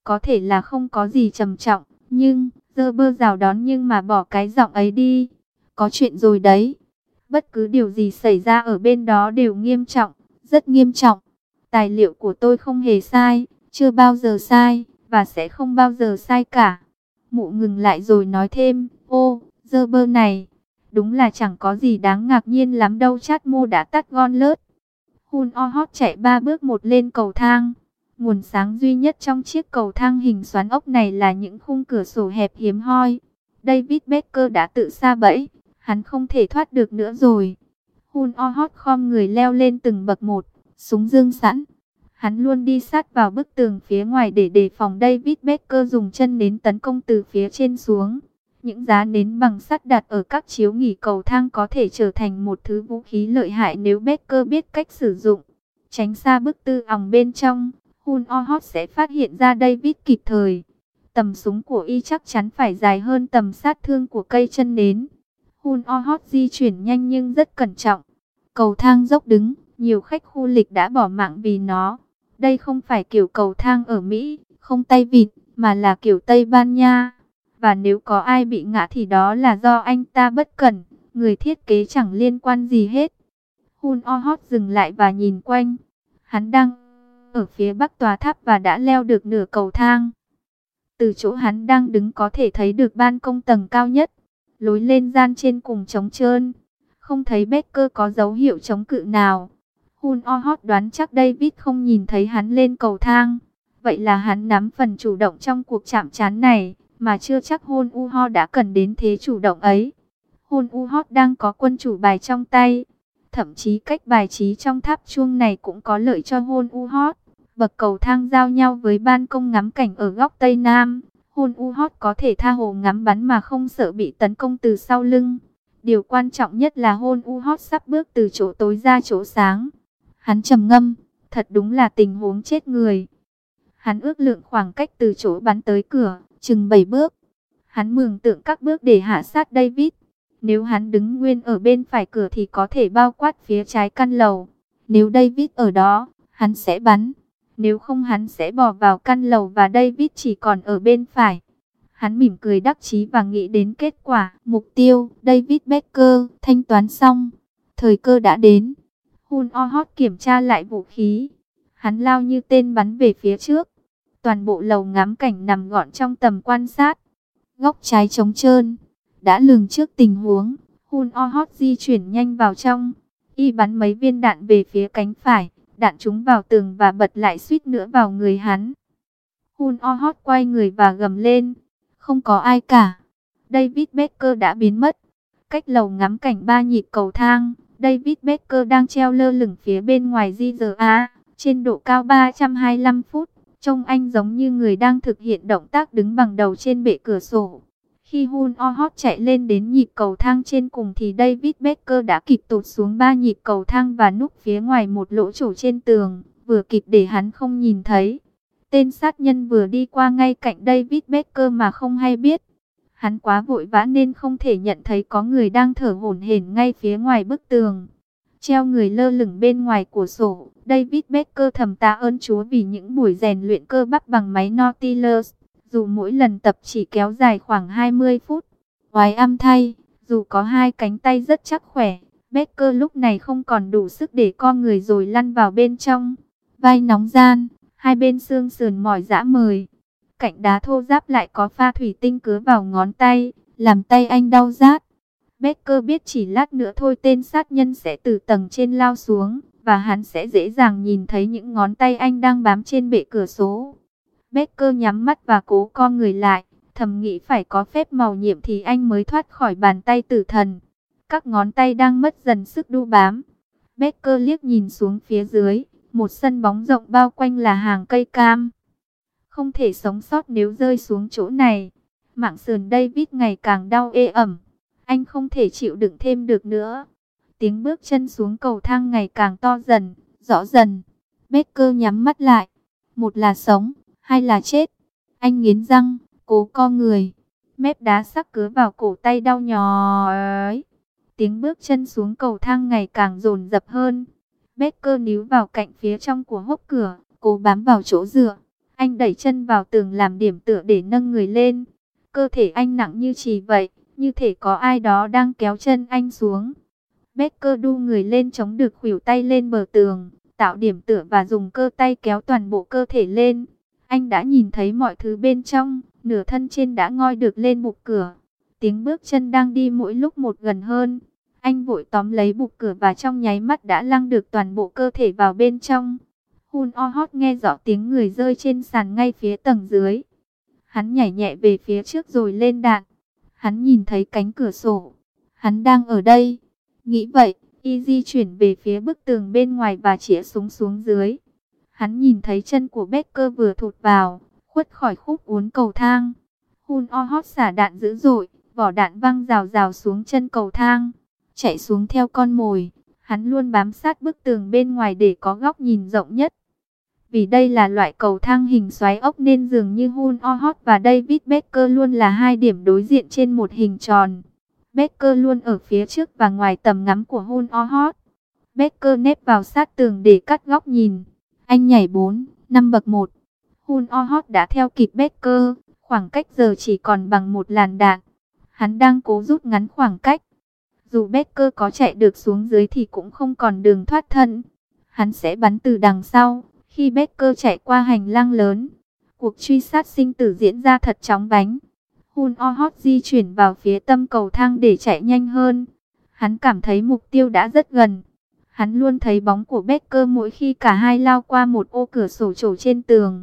có thể là không có gì trầm trọng, nhưng Gerber rào đón nhưng mà bỏ cái giọng ấy đi. Có chuyện rồi đấy. Bất cứ điều gì xảy ra ở bên đó đều nghiêm trọng, rất nghiêm trọng. Tài liệu của tôi không hề sai, chưa bao giờ sai, và sẽ không bao giờ sai cả. Mụ ngừng lại rồi nói thêm, ô, Gerber này, đúng là chẳng có gì đáng ngạc nhiên lắm đâu. Chát mô đã tắt gon lớt. Hun O Hót chạy 3 bước một lên cầu thang. Nguồn sáng duy nhất trong chiếc cầu thang hình xoắn ốc này là những khung cửa sổ hẹp hiếm hoi. David Becker đã tự sa bẫy, hắn không thể thoát được nữa rồi. Hun O Hót khom người leo lên từng bậc một, súng dương sẵn. Hắn luôn đi sát vào bức tường phía ngoài để đề phòng David Becker dùng chân nến tấn công từ phía trên xuống. Những giá nến bằng sắt đặt ở các chiếu nghỉ cầu thang có thể trở thành một thứ vũ khí lợi hại nếu Becker biết cách sử dụng. Tránh xa bức tư òng bên trong, Hun O Hót sẽ phát hiện ra David kịp thời. Tầm súng của y chắc chắn phải dài hơn tầm sát thương của cây chân nến. Hun O Hót di chuyển nhanh nhưng rất cẩn trọng. Cầu thang dốc đứng, nhiều khách khu lịch đã bỏ mạng vì nó. Đây không phải kiểu cầu thang ở Mỹ, không tay vịn, mà là kiểu Tây Ban Nha. Và nếu có ai bị ngã thì đó là do anh ta bất cẩn, người thiết kế chẳng liên quan gì hết. Hun O Hót dừng lại và nhìn quanh. Hắn đang ở phía bắc tòa tháp và đã leo được nửa cầu thang. Từ chỗ hắn đang đứng có thể thấy được ban công tầng cao nhất. Lối lên gian trên cùng trống trơn. Không thấy Becker có dấu hiệu chống cự nào. Hun O Hót đoán chắc David không nhìn thấy hắn lên cầu thang. Vậy là hắn nắm phần chủ động trong cuộc chạm trán này, mà chưa chắc Hun U Ho đã cần đến thế chủ động ấy. Hun U Hót đang có quân chủ bài trong tay. Thậm chí cách bài trí trong tháp chuông này cũng có lợi cho Hun U Hót. Bậc cầu thang giao nhau với ban công ngắm cảnh ở góc Tây Nam. Hun U Hót có thể tha hồ ngắm bắn mà không sợ bị tấn công từ sau lưng. Điều quan trọng nhất là Hun U Hót sắp bước từ chỗ tối ra chỗ sáng. Hắn trầm ngâm, thật đúng là tình huống chết người. Hắn ước lượng khoảng cách từ chỗ bắn tới cửa, chừng 7 bước. Hắn mường tượng các bước để hạ sát David. Nếu hắn đứng nguyên ở bên phải cửa thì có thể bao quát phía trái căn lầu. Nếu David ở đó, hắn sẽ bắn. Nếu không hắn sẽ bỏ vào căn lầu và David chỉ còn ở bên phải. Hắn mỉm cười đắc chí và nghĩ đến kết quả. Mục tiêu, David Becker, thanh toán xong. Thời cơ đã đến. Hun O Hót kiểm tra lại vũ khí. Hắn lao như tên bắn về phía trước. Toàn bộ lầu ngắm cảnh nằm gọn trong tầm quan sát. Góc trái trống trơn. Đã lường trước tình huống, Hun O Hót di chuyển nhanh vào trong. Y bắn mấy viên đạn về phía cánh phải. Đạn trúng vào tường và bật lại suýt nữa vào người hắn. Hun O Hót quay người và gầm lên. Không có ai cả. David Becker đã biến mất. Cách lầu ngắm cảnh 3 nhịp cầu thang, David Becker đang treo lơ lửng phía bên ngoài GRA, trên độ cao 325 phút. Trông anh giống như người đang thực hiện động tác đứng bằng đầu trên bệ cửa sổ. Khi Hun O Hót chạy lên đến nhịp cầu thang trên cùng thì David Becker đã kịp tụt xuống 3 nhịp cầu thang và núp phía ngoài một lỗ chỗ trên tường, vừa kịp để hắn không nhìn thấy. Tên sát nhân vừa đi qua ngay cạnh David Becker mà không hay biết. Hắn quá vội vã nên không thể nhận thấy có người đang thở hổn hển ngay phía ngoài bức tường. Treo người lơ lửng bên ngoài cửa sổ, David Becker thầm tạ ơn Chúa vì những buổi rèn luyện cơ bắp bằng máy Nautilus. Dù mỗi lần tập chỉ kéo dài khoảng 20 phút. Oái âm thay, dù có hai cánh tay rất chắc khỏe, Becker lúc này không còn đủ sức để co người rồi lăn vào bên trong. Vai nóng gian, hai bên xương sườn mỏi rã mời. Cạnh đá thô ráp lại có pha thủy tinh cứa vào ngón tay, làm tay anh đau rát. Becker biết chỉ lát nữa thôi tên sát nhân sẽ từ tầng trên lao xuống, và hắn sẽ dễ dàng nhìn thấy những ngón tay anh đang bám trên bệ cửa sổ. Becker nhắm mắt và cố co người lại, thầm nghĩ phải có phép màu nhiệm thì anh mới thoát khỏi bàn tay tử thần. Các ngón tay đang mất dần sức đu bám. Becker liếc nhìn xuống phía dưới, một sân bóng rộng bao quanh là hàng cây cam. Không thể sống sót nếu rơi xuống chỗ này. Mảng sườn David ngày càng đau ê ẩm. Anh không thể chịu đựng thêm được nữa. Tiếng bước chân xuống cầu thang ngày càng to dần, rõ dần. Becker nhắm mắt lại. Một là sống, hai là chết. Anh nghiến răng, cố co người. Mép đá sắc cứa vào cổ tay đau nhói. Tiếng bước chân xuống cầu thang ngày càng dồn dập hơn. Becker níu vào cạnh phía trong của hốc cửa, cố bám vào chỗ dựa. Anh đẩy chân vào tường làm điểm tựa để nâng người lên. Cơ thể anh nặng như chì vậy, như thể có ai đó đang kéo chân anh xuống. Becker đu người lên chống được khuỷu tay lên bờ tường, tạo điểm tựa và dùng cơ tay kéo toàn bộ cơ thể lên. Anh đã nhìn thấy mọi thứ bên trong, nửa thân trên đã ngoi được lên bục cửa. Tiếng bước chân đang đi mỗi lúc một gần hơn. Anh vội tóm lấy bục cửa và trong nháy mắt đã lăng được toàn bộ cơ thể vào bên trong. Hun O Hót nghe rõ tiếng người rơi trên sàn ngay phía tầng dưới. Hắn nhảy nhẹ về phía trước rồi lên đạn. Hắn nhìn thấy cánh cửa sổ. Hắn đang ở đây. Nghĩ vậy, y di chuyển về phía bức tường bên ngoài và chĩa súng xuống dưới. Hắn nhìn thấy chân của Becker vừa thụt vào, khuất khỏi khúc uốn cầu thang. Hun O Hót xả đạn dữ dội, vỏ đạn văng rào rào xuống chân cầu thang. Chạy xuống theo con mồi, hắn luôn bám sát bức tường bên ngoài để có góc nhìn rộng nhất. Vì đây là loại cầu thang hình xoáy ốc nên dường như Hun O Hót và David Becker luôn là hai điểm đối diện trên một hình tròn. Becker luôn ở phía trước và ngoài tầm ngắm của Hun O Hót. Becker nép vào sát tường để cắt góc nhìn. Anh nhảy 4-5 bậc 1. Hun O Hót đã theo kịp Becker, khoảng cách giờ chỉ còn bằng một làn đạn. Hắn đang cố rút ngắn khoảng cách. Dù Becker có chạy được xuống dưới thì cũng không còn đường thoát thân. Hắn sẽ bắn từ đằng sau. Khi Becker chạy qua hành lang lớn, cuộc truy sát sinh tử diễn ra thật chóng vánh. Hun O Hót di chuyển vào phía tâm cầu thang để chạy nhanh hơn. Hắn cảm thấy mục tiêu đã rất gần. Hắn luôn thấy bóng của Becker mỗi khi cả hai lao qua một ô cửa sổ trổ trên tường.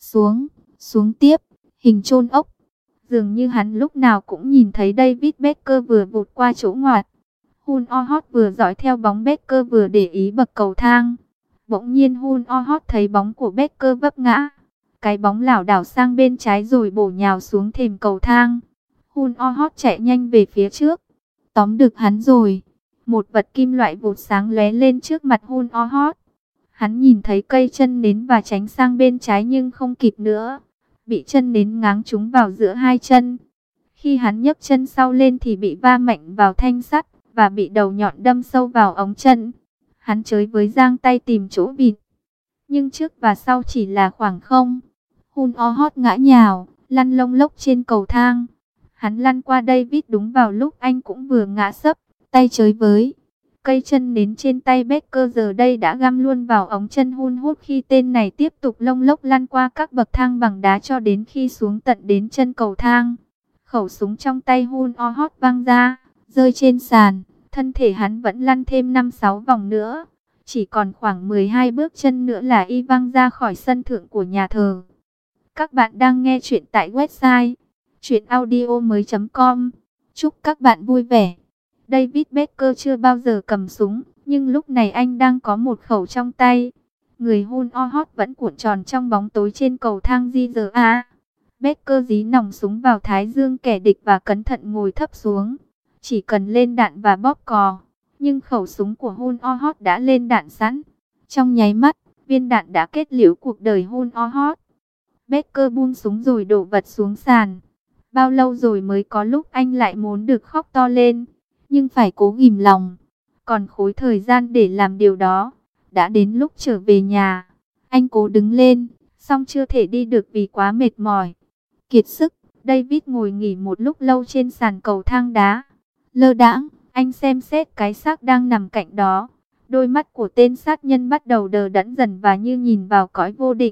Xuống tiếp, hình chôn ốc. Dường như hắn lúc nào cũng nhìn thấy David Becker vừa vụt qua chỗ ngoặt. Hun O Hót vừa dõi theo bóng Becker vừa để ý bậc cầu thang. Bỗng nhiên Hun O Hót thấy bóng của Becker vấp ngã. Cái bóng lảo đảo sang bên trái rồi bổ nhào xuống thềm cầu thang. Hun O Hót chạy nhanh về phía trước. Tóm được hắn rồi. Một vật kim loại vụt sáng lóe lên trước mặt Hun O Hót. Hắn nhìn thấy cây chân nến và tránh sang bên trái nhưng không kịp nữa. Bị chân nến ngáng trúng vào giữa hai chân. Khi hắn nhấc chân sau lên thì bị va mạnh vào thanh sắt và bị đầu nhọn đâm sâu vào ống chân. Hắn chới với giang tay tìm chỗ bịt. Nhưng trước và sau chỉ là khoảng không. Hun O Hót ngã nhào, lăn lông lốc trên cầu thang. Hắn lăn qua David đúng vào lúc anh cũng vừa ngã sấp, tay chới với. Cây chân nến trên tay Becker giờ đây đã găm luôn vào ống chân Hun Hút khi tên này tiếp tục lông lốc lăn qua các bậc thang bằng đá cho đến khi xuống tận đến chân cầu thang. Khẩu súng trong tay Hun O Hót văng ra, rơi trên sàn. Thân thể hắn vẫn lăn thêm 5-6 vòng nữa. Chỉ còn khoảng 12 bước chân nữa là y văng ra khỏi sân thượng của nhà thờ. Các bạn đang nghe chuyện tại website chuyenaudio.com. Chúc các bạn vui vẻ. David Becker chưa bao giờ cầm súng, nhưng lúc này anh đang có một khẩu trong tay. Người Hun O Hót vẫn cuộn tròn trong bóng tối trên cầu thang GRA. Becker dí nòng súng vào thái dương kẻ địch và cẩn thận ngồi thấp xuống. Chỉ cần lên đạn và bóp cò. Nhưng khẩu súng của Hun O Hót đã lên đạn sẵn. Trong nháy mắt, viên đạn đã kết liễu cuộc đời Hun O Hót. Becker buông súng rồi đổ vật xuống sàn. Bao lâu rồi mới có lúc anh lại muốn được khóc to lên. Nhưng phải cố ghìm lòng. Còn khối thời gian để làm điều đó. Đã đến lúc trở về nhà. Anh cố đứng lên, song chưa thể đi được vì quá mệt mỏi. Kiệt sức, David ngồi nghỉ một lúc lâu trên sàn cầu thang đá. Lơ đãng, anh xem xét cái xác đang nằm cạnh đó. Đôi mắt của tên sát nhân bắt đầu đờ đẫn dần và như nhìn vào cõi vô định.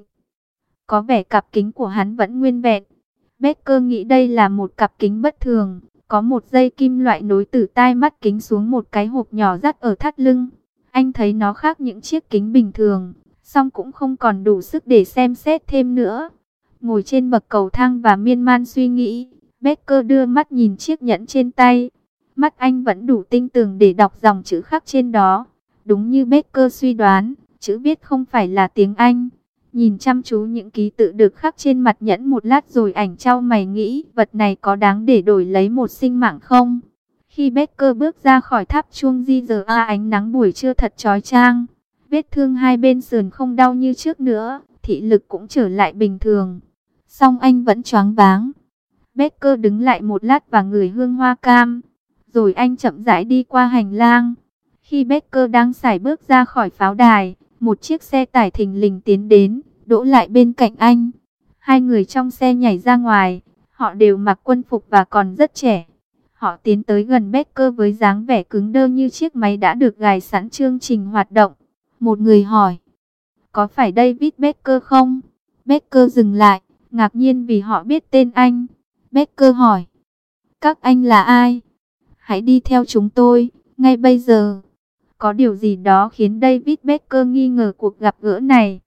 Có vẻ cặp kính của hắn vẫn nguyên vẹn. Becker nghĩ đây là một cặp kính bất thường. Có một dây kim loại nối từ tai mắt kính xuống một cái hộp nhỏ dắt ở thắt lưng. Anh thấy nó khác những chiếc kính bình thường, song cũng không còn đủ sức để xem xét thêm nữa. Ngồi trên bậc cầu thang và miên man suy nghĩ, Becker đưa mắt nhìn chiếc nhẫn trên tay. Mắt anh vẫn đủ tinh tường để đọc dòng chữ khắc trên đó. Đúng như Becker suy đoán, chữ viết không phải là tiếng Anh. Nhìn chăm chú những ký tự được khắc trên mặt nhẫn một lát rồi ảnh chau mày nghĩ vật này có đáng để đổi lấy một sinh mạng không? Khi Becker bước ra khỏi tháp chuông GRA, ánh nắng buổi trưa thật chói chang. Vết thương hai bên sườn không đau như trước nữa, thị lực cũng trở lại bình thường. Song anh vẫn choáng váng. Becker đứng lại một lát và ngửi hương hoa cam. Rồi anh chậm rãi đi qua hành lang. Khi Becker đang sải bước ra khỏi pháo đài, một chiếc xe tải thình lình tiến đến, đỗ lại bên cạnh anh. Hai người trong xe nhảy ra ngoài, họ đều mặc quân phục và còn rất trẻ. Họ tiến tới gần Becker với dáng vẻ cứng đơ như chiếc máy đã được gài sẵn chương trình hoạt động. Một người hỏi, có phải David Becker không? Becker dừng lại, ngạc nhiên vì họ biết tên anh. Becker hỏi, các anh là ai? Hãy đi theo chúng tôi, ngay bây giờ. Có điều gì đó khiến David Becker nghi ngờ cuộc gặp gỡ này.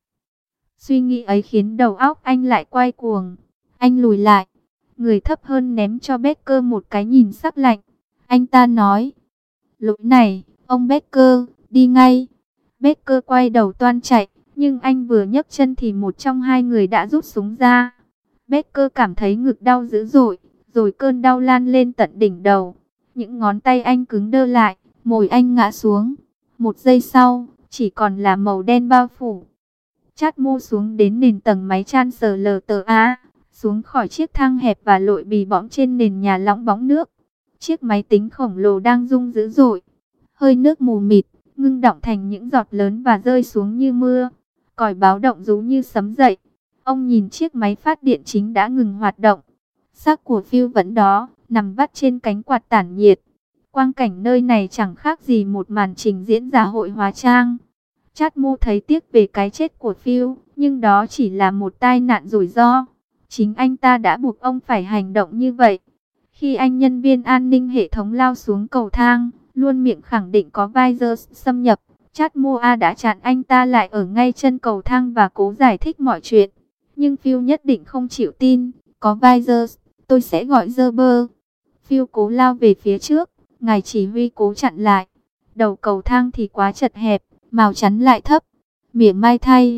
Suy nghĩ ấy khiến đầu óc anh lại quay cuồng. Anh lùi lại, người thấp hơn ném cho Becker một cái nhìn sắc lạnh. Anh ta nói, lỗi này, ông Becker, đi ngay. Becker quay đầu toan chạy, nhưng anh vừa nhấc chân thì một trong hai người đã rút súng ra. Becker cảm thấy ngực đau dữ dội, rồi cơn đau lan lên tận đỉnh đầu. Những ngón tay anh cứng đơ lại, môi anh ngã xuống. Một giây sau, chỉ còn là màu đen bao phủ. Chát mô xuống đến nền tầng máy Chancellor, xuống khỏi chiếc thang hẹp và lội bì bõm trên nền nhà lõng bóng nước. Chiếc máy tính khổng lồ đang rung dữ dội. Hơi nước mù mịt, ngưng đọng thành những giọt lớn và rơi xuống như mưa. Còi báo động rú như sấm dậy. Ông nhìn chiếc máy phát điện chính đã ngừng hoạt động. Xác của Phil vẫn đó, nằm vắt trên cánh quạt tản nhiệt. Quang cảnh nơi này chẳng khác gì một màn trình diễn giả hội hóa trang. Chát mô thấy tiếc về cái chết của Phil, nhưng đó chỉ là một tai nạn rủi ro. Chính anh ta đã buộc ông phải hành động như vậy. Khi anh nhân viên an ninh hệ thống lao xuống cầu thang, luôn miệng khẳng định có virus xâm nhập, Chát mô đã chặn anh ta lại ở ngay chân cầu thang và cố giải thích mọi chuyện. Nhưng Phil nhất định không chịu tin, có virus, tôi sẽ gọi Gerber. Phil cố lao về phía trước, ngài chỉ huy cố chặn lại. Đầu cầu thang thì quá chật hẹp, mào chắn lại thấp. Mỉa mai thay.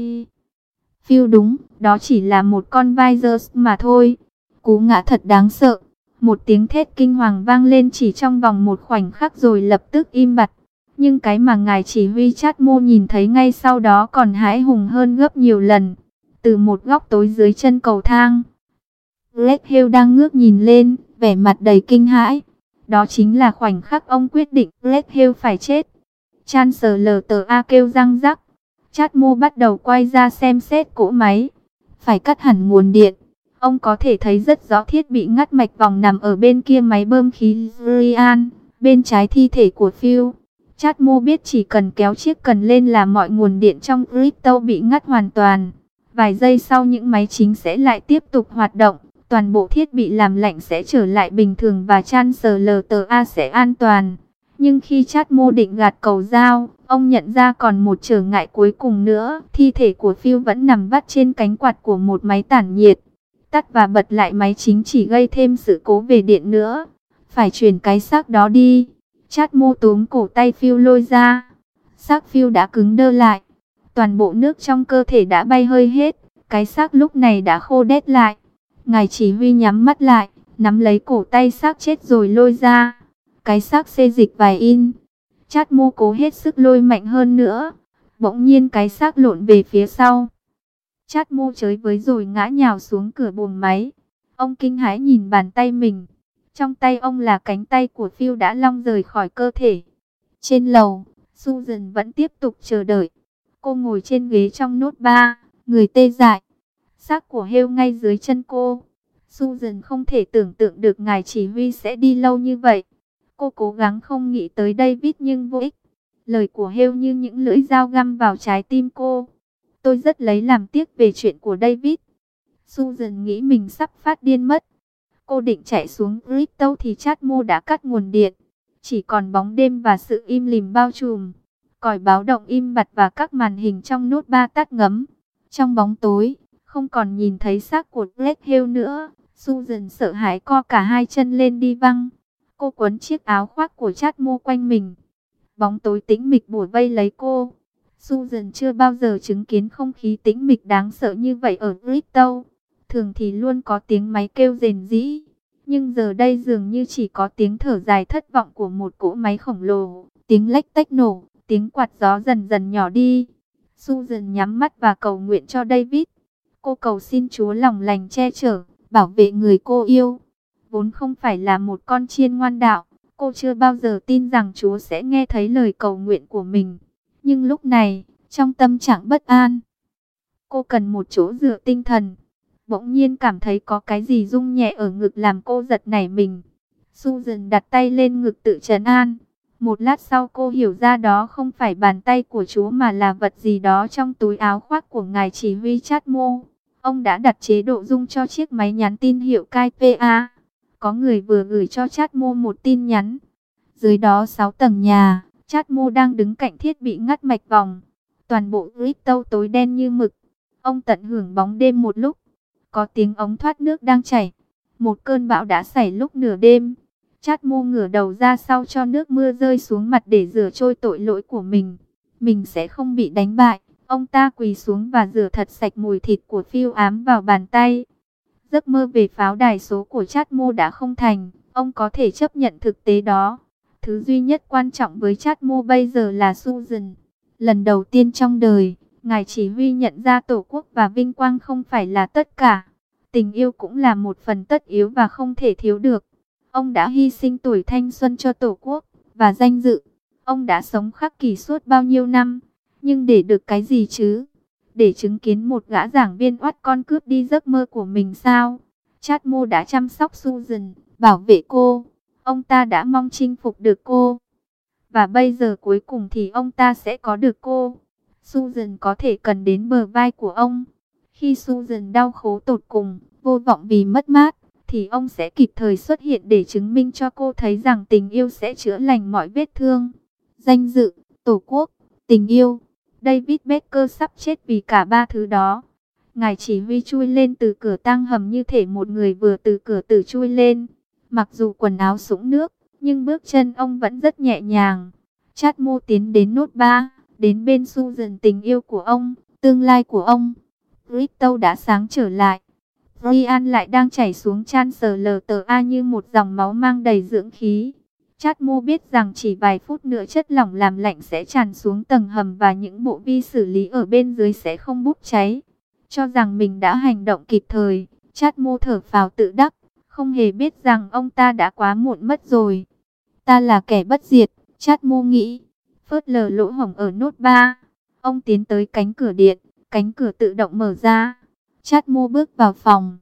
Phil đúng, đó chỉ là một con virus mà thôi. Cú ngã thật đáng sợ. Một tiếng thét kinh hoàng vang lên chỉ trong vòng một khoảnh khắc rồi lập tức im bặt. Nhưng cái mà ngài chỉ huy Chát mô nhìn thấy ngay sau đó còn hãi hùng hơn gấp nhiều lần. Từ một góc tối dưới chân cầu thang, Greg Hill đang ngước nhìn lên, vẻ mặt đầy kinh hãi. Đó chính là khoảnh khắc ông quyết định Greg Hill phải chết. Chancellor kêu răng rắc. Chát mô bắt đầu quay ra xem xét cỗ máy. Phải cắt hẳn nguồn điện. Ông có thể thấy rất rõ thiết bị ngắt mạch vòng nằm ở bên kia máy bơm khí Ryan, bên trái thi thể của Phil. Chát mô biết chỉ cần kéo chiếc cần lên là mọi nguồn điện trong crypto bị ngắt hoàn toàn. Vài giây sau những máy chính sẽ lại tiếp tục hoạt động. Toàn bộ thiết bị làm lạnh sẽ trở lại bình thường và Chancellor sẽ an toàn. Nhưng khi Chát mô định gạt cầu dao, ông nhận ra còn một trở ngại cuối cùng nữa. Thi thể của Phil vẫn nằm vắt trên cánh quạt của một máy tản nhiệt. Tắt và bật lại máy chính chỉ gây thêm sự cố về điện nữa. Phải chuyển cái xác đó đi. Chát mô túm cổ tay Phil lôi ra. Xác Phil đã cứng đơ lại. Toàn bộ nước trong cơ thể đã bay hơi hết. Cái xác lúc này đã khô đét lại. Ngài chỉ huy nhắm mắt lại, nắm lấy cổ tay xác chết rồi lôi ra. Cái xác xê dịch vài in. Chát mô cố hết sức lôi mạnh hơn nữa. Bỗng nhiên cái xác lộn về phía sau. Chát mô chới với rồi ngã nhào xuống cửa buồng máy. Ông kinh hãi nhìn bàn tay mình. Trong tay ông là cánh tay của Phil đã long rời khỏi cơ thể. Trên lầu, Susan vẫn tiếp tục chờ đợi. Cô ngồi trên ghế trong nốt ba, người tê dại. Xác của Hill ngay dưới chân cô. Susan không thể tưởng tượng được ngài chỉ huy sẽ đi lâu như vậy. Cô cố gắng không nghĩ tới David nhưng vô ích. Lời của Hill như những lưỡi dao găm vào trái tim cô. Tôi rất lấy làm tiếc về chuyện của David. Susan nghĩ mình sắp phát điên mất. Cô định chạy xuống crypto thì Chát mô đã cắt nguồn điện. Chỉ còn bóng đêm và sự im lìm bao trùm. Còi báo động im bặt và các màn hình trong nốt ba tắt ngấm. Trong bóng tối, không còn nhìn thấy xác của Greg Hill nữa. Susan sợ hãi co cả hai chân lên đi văng. Cô quấn chiếc áo khoác của Chát mô quanh mình. Bóng tối tĩnh mịch bủa vây lấy cô. Susan chưa bao giờ chứng kiến không khí tĩnh mịch đáng sợ như vậy ở crypto. Thường thì luôn có tiếng máy kêu rền rĩ. Nhưng giờ đây dường như chỉ có tiếng thở dài thất vọng của một cỗ máy khổng lồ. Tiếng lách tách nổ, tiếng quạt gió dần dần nhỏ đi. Susan nhắm mắt và cầu nguyện cho David. Cô cầu xin Chúa lòng lành che chở, bảo vệ người cô yêu. Vốn không phải là một con chiên ngoan đạo, cô chưa bao giờ tin rằng Chúa sẽ nghe thấy lời cầu nguyện của mình. Nhưng lúc này, trong tâm trạng bất an, cô cần một chỗ dựa tinh thần. Bỗng nhiên cảm thấy có cái gì rung nhẹ ở ngực làm cô giật nảy mình. Susan đặt tay lên ngực tự trấn an. Một lát sau cô hiểu ra đó không phải bàn tay của chú mà là vật gì đó trong túi áo khoác của ngài chỉ huy Chatmo. Ông đã đặt chế độ rung cho chiếc máy nhắn tin hiệu KPA. Có người vừa gửi cho Chatmo một tin nhắn. Dưới đó 6 tầng nhà, Chatmo đang đứng cạnh thiết bị ngắt mạch vòng. Toàn bộ crypto tối đen như mực. Ông tận hưởng bóng đêm một lúc. Có tiếng ống thoát nước đang chảy. Một cơn bão đã xảy lúc nửa đêm. Chatmo ngửa đầu ra sau cho nước mưa rơi xuống mặt để rửa trôi tội lỗi của mình. Mình sẽ không bị đánh bại. Ông ta quỳ xuống và rửa thật sạch mùi thịt của Phil ám vào bàn tay. Giấc mơ về pháo đài số của Chatmo đã không thành. Ông có thể chấp nhận thực tế đó. Thứ duy nhất quan trọng với Chatmo bây giờ là Susan. Lần đầu tiên trong đời, ngài chỉ huy nhận ra tổ quốc và vinh quang không phải là tất cả. Tình yêu cũng là một phần tất yếu và không thể thiếu được. Ông đã hy sinh tuổi thanh xuân cho tổ quốc và danh dự. Ông đã sống khắc kỷ suốt bao nhiêu năm. Nhưng để được cái gì chứ? Để chứng kiến một gã giảng viên oắt con cướp đi giấc mơ của mình sao? Chatmo đã chăm sóc Susan, bảo vệ cô. Ông ta đã mong chinh phục được cô. Và bây giờ cuối cùng thì ông ta sẽ có được cô. Susan có thể cần đến bờ vai của ông. Khi Susan đau khổ tột cùng, vô vọng vì mất mát, thì ông sẽ kịp thời xuất hiện để chứng minh cho cô thấy rằng tình yêu sẽ chữa lành mọi vết thương. Danh dự, tổ quốc, tình yêu. David Baker sắp chết vì cả ba thứ đó. Ngài chỉ huy chui lên từ cửa tang hầm như thể một người vừa từ cửa tử chui lên. Mặc dù quần áo sũng nước, nhưng bước chân ông vẫn rất nhẹ nhàng. Chatmo tiến đến nốt 3, đến bên Susan, tình yêu của ông, tương lai của ông. Crypto đã sáng trở lại. Ryan lại đang chảy xuống ChancellorsA như một dòng máu mang đầy dưỡng khí. Chatmo biết rằng chỉ vài phút nữa chất lỏng làm lạnh sẽ tràn xuống tầng hầm và những bộ vi xử lý ở bên dưới sẽ không bốc cháy. Cho rằng mình đã hành động kịp thời, Chatmo thở phào tự đắc, không hề biết rằng ông ta đã quá muộn mất rồi. Ta là kẻ bất diệt, Chatmo nghĩ, phớt lờ lỗ hổng ở nốt 3. Ông tiến tới cánh cửa điện, cánh cửa tự động mở ra. Chatmo bước vào phòng.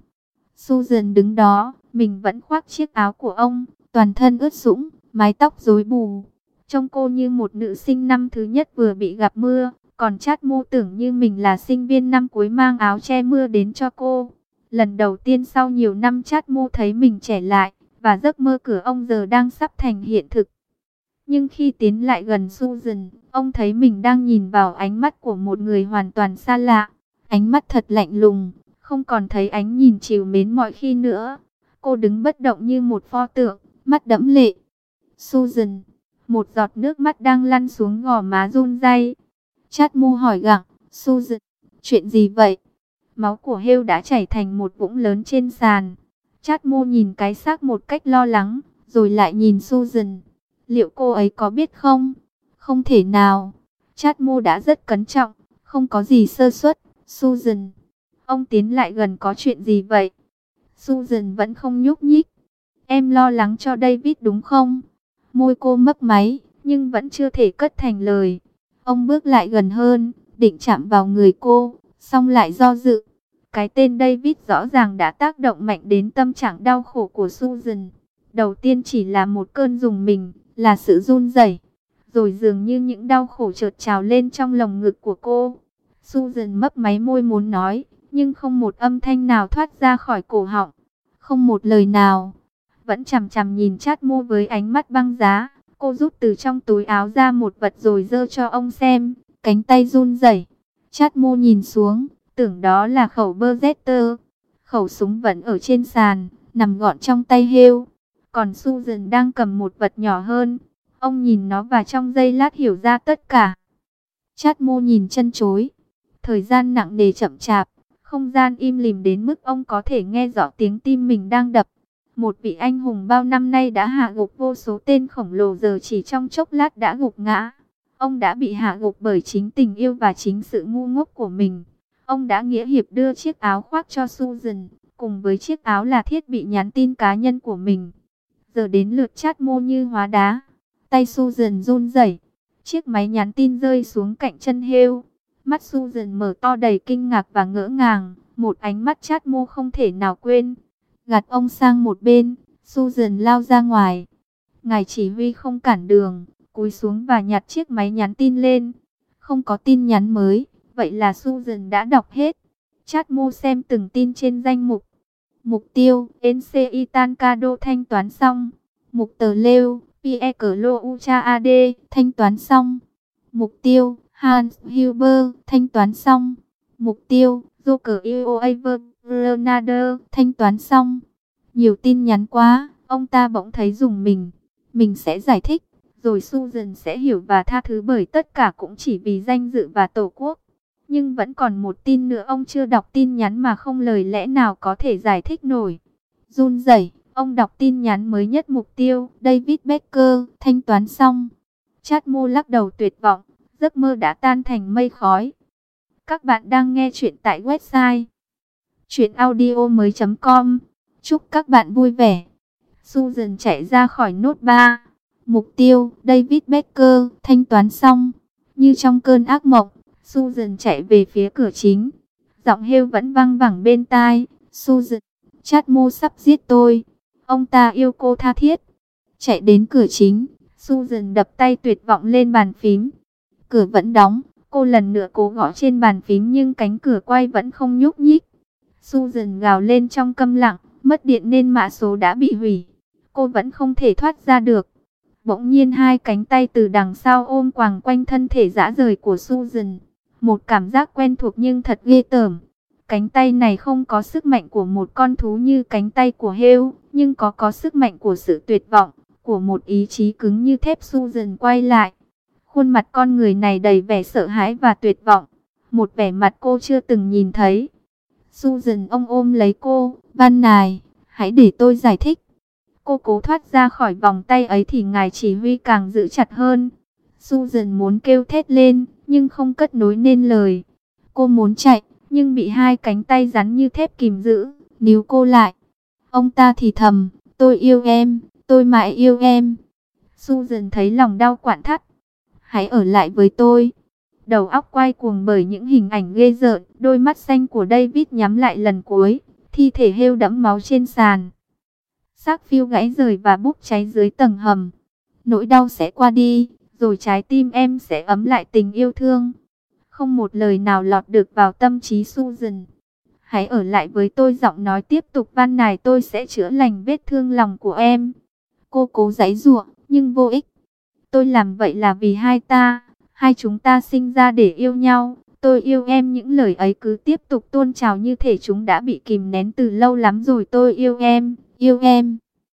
Susan đứng đó, mình vẫn khoác chiếc áo của ông, toàn thân ướt sũng, mái tóc rối bù. Trông cô như một nữ sinh năm thứ nhất vừa bị gặp mưa, còn Chatmo tưởng như mình là sinh viên năm cuối mang áo che mưa đến cho cô. Lần đầu tiên sau nhiều năm Chatmo thấy mình trẻ lại, và giấc mơ cửa ông giờ đang sắp thành hiện thực. Nhưng khi tiến lại gần Susan, ông thấy mình đang nhìn vào ánh mắt của một người hoàn toàn xa lạ. Ánh mắt thật lạnh lùng, không còn thấy ánh nhìn trìu mến mọi khi nữa. Cô đứng bất động như một pho tượng, mắt đẫm lệ. Susan, một giọt nước mắt đang lăn xuống gò má run rẩy. Chatmo hỏi gặng, Susan, chuyện gì vậy? Máu của hươu đã chảy thành một vũng lớn trên sàn. Chatmo nhìn cái xác một cách lo lắng, rồi lại nhìn Susan. Liệu cô ấy có biết không? Không thể nào. Chatmo đã rất cẩn trọng, không có gì sơ suất. Susan, ông tiến lại gần, có chuyện gì vậy? Susan vẫn không nhúc nhích. Em lo lắng cho David đúng không? Môi cô mấp máy, nhưng vẫn chưa thể cất thành lời. Ông bước lại gần hơn, định chạm vào người cô, xong lại do dự. Cái tên David rõ ràng đã tác động mạnh đến tâm trạng đau khổ của Susan. Đầu tiên chỉ là một cơn rùng mình, là sự run rẩy. Rồi dường như những đau khổ chợt trào lên trong lồng ngực của cô. Susan mấp máy môi muốn nói, nhưng không một âm thanh nào thoát ra khỏi cổ họng. Không một lời nào. Vẫn chằm chằm nhìn Chatmo với ánh mắt băng giá. Cô rút từ trong túi áo ra một vật rồi giơ cho ông xem. Cánh tay run rẩy. Chatmo nhìn xuống, tưởng đó là khẩu Beretta. Khẩu súng vẫn ở trên sàn, nằm gọn trong tay hươu. Còn Susan đang cầm một vật nhỏ hơn. Ông nhìn nó và trong giây lát hiểu ra tất cả. Chatmo nhìn chân chối. Thời gian nặng nề chậm chạp, không gian im lìm đến mức ông có thể nghe rõ tiếng tim mình đang đập. Một vị anh hùng bao năm nay đã hạ gục vô số tên khổng lồ giờ chỉ trong chốc lát đã gục ngã. Ông đã bị hạ gục bởi chính tình yêu và chính sự ngu ngốc của mình. Ông đã nghĩa hiệp đưa chiếc áo khoác cho Susan, cùng với chiếc áo là thiết bị nhắn tin cá nhân của mình. Giờ đến lượt Chatmo như hóa đá. Tay Susan run rẩy, chiếc máy nhắn tin rơi xuống cạnh chân hươu. Mắt Susan mở to đầy kinh ngạc và ngỡ ngàng, Một ánh mắt Chát Mô không thể nào quên. Gạt ông sang một bên, Susan lao ra ngoài. Ngài chỉ huy không cản đường, cúi xuống và nhặt chiếc máy nhắn tin lên. Không có tin nhắn mới, vậy là Susan đã đọc hết. Chát Mô xem từng tin trên danh mục. Mục tiêu, NCI Tancado thanh toán xong. Mục tờ lêu, Pierre Clo Ucha AD, thanh toán xong. Mục tiêu, Hans Huber, thanh toán xong. Mục tiêu, Joker Ioaver, Leonardo, thanh toán xong. Nhiều tin nhắn quá, ông ta bỗng thấy rùng mình. Mình sẽ giải thích, rồi Susan sẽ hiểu và tha thứ, bởi tất cả cũng chỉ vì danh dự và tổ quốc. Nhưng vẫn còn một tin nữa, ông chưa đọc tin nhắn mà không lời lẽ nào có thể giải thích nổi. Run rẩy, ông đọc tin nhắn mới nhất. Mục tiêu, David Becker, thanh toán xong. Chát Mô lắc đầu tuyệt vọng, giấc mơ đã tan thành mây khói. Các bạn đang nghe chuyện tại website chuyenaudio.com. Chúc các bạn vui vẻ. Susan chạy ra khỏi nốt 3. Mục tiêu, David Becker, thanh toán xong. Như trong cơn ác mộng, Susan chạy về phía cửa chính. Giọng Hale vẫn văng vẳng bên tai. Susan, Chát Mô sắp giết tôi. Ông ta yêu cô tha thiết. Chạy đến cửa chính, Susan đập tay tuyệt vọng lên bàn phím. Cửa vẫn đóng. Cô lần nữa cố gõ trên bàn phím nhưng cánh cửa quay vẫn không nhúc nhích. Susan gào lên trong câm lặng. Mất điện nên mã số đã bị hủy. Cô vẫn không thể thoát ra được. Bỗng nhiên hai cánh tay từ đằng sau ôm quàng quanh thân thể rã rời của Susan. Một cảm giác quen thuộc nhưng thật ghê tởm. Cánh tay này không có sức mạnh của một con thú như cánh tay của heo, nhưng có sức mạnh của sự tuyệt vọng, của một ý chí cứng như thép. Susan quay lại. Khuôn mặt con người này đầy vẻ sợ hãi và tuyệt vọng. Một vẻ mặt cô chưa từng nhìn thấy. Susan, ông ôm lấy cô. Van Nài, hãy để tôi giải thích. Cô cố thoát ra khỏi vòng tay ấy thì ngài chỉ huy càng giữ chặt hơn. Susan muốn kêu thét lên, nhưng không cất nối nên lời. Cô muốn chạy, nhưng bị hai cánh tay rắn như thép kìm giữ, níu cô lại. Ông ta thì thầm, tôi yêu em, tôi mãi yêu em. Susan thấy lòng đau quặn thắt. Hãy ở lại với tôi. Đầu óc quay cuồng bởi những hình ảnh ghê rợn. Đôi mắt xanh của David nhắm lại lần cuối. Thi thể heo đẫm máu trên sàn. Xác Phil gãy rời và bốc cháy dưới tầng hầm. Nỗi đau sẽ qua đi, rồi trái tim em sẽ ấm lại tình yêu thương. Không một lời nào lọt được vào tâm trí Susan. Hãy ở lại với tôi, giọng nói tiếp tục van nài, tôi sẽ chữa lành vết thương lòng của em. Cô cố giãy giụa, nhưng vô ích. Tôi làm vậy là vì hai chúng ta sinh ra để yêu nhau. Tôi yêu em, những lời ấy cứ tiếp tục tuôn trào như thể chúng đã bị kìm nén từ lâu lắm rồi. Tôi yêu em, yêu em.